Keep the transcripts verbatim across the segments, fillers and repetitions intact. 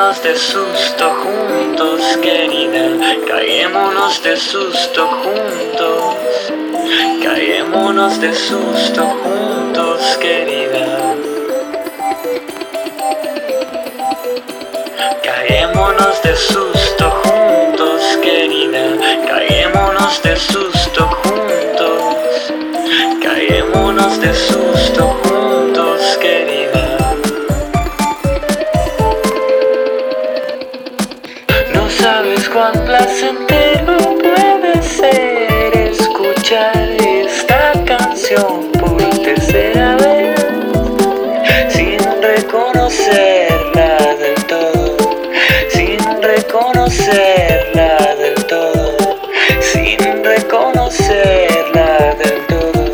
Caguémonos de susto juntos, querida. Caguémonos de susto juntos. Caguémonos de susto juntos, querida. Caguémonos de susto juntos, querida. Caguémonos de susto juntos. Caguémonos de susto juntos, querida. No sabes cuán placentero puede ser escuchar esta canción por tercera vez sin reconocerla del todo, sin reconocerla del todo, sin reconocerla del todo.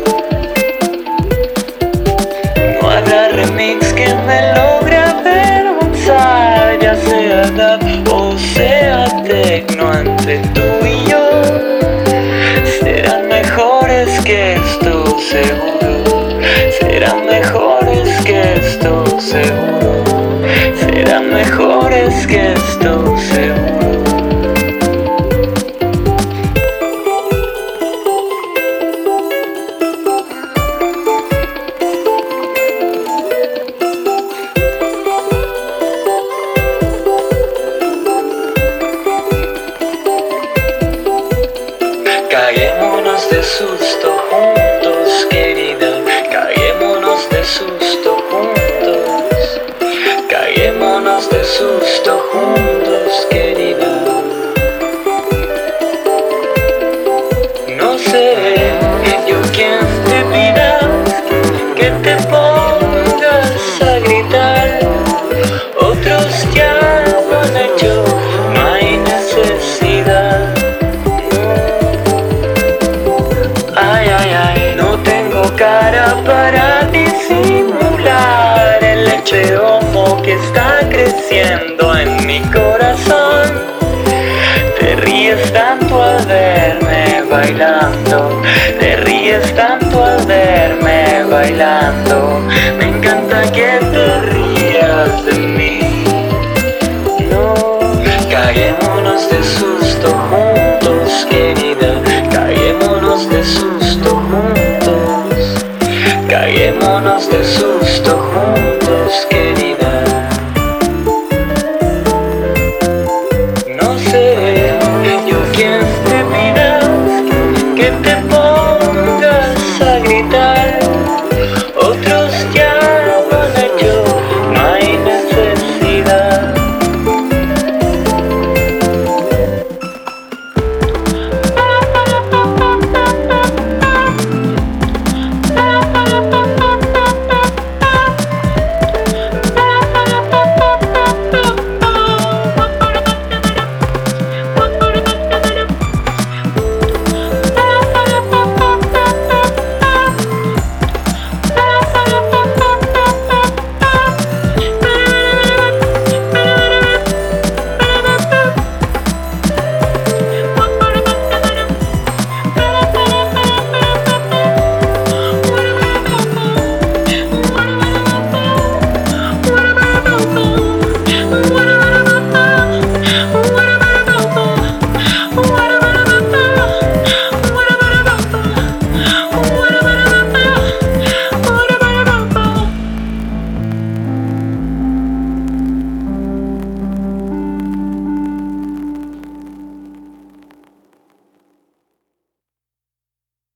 No habrá remix que me logre avergonzar, ya sea rap o sea tecno, entre tú y yo. Serán mejores que esto, seguro. Serán mejores que esto, seguro. Serán mejores que esto, seguro. Caguémonos de susto juntos, querida. Caguémonos de susto juntos. Caguémonos de susto juntos, querida. No seré yo quien te pida que te pongas a gritar. Otros ya lo han hecho, no hay necesidad. Ay, ay, ay, no tengo cara para disimular el leche homo que está creciendo en mi corazón. Te ríes tanto al verme bailando, te ríes tanto al verme bailando. Me encanta que te rías de mí. No, caguémonos de susto juntos, querida. Caguémonos de susto juntos. Caguémonos de susto.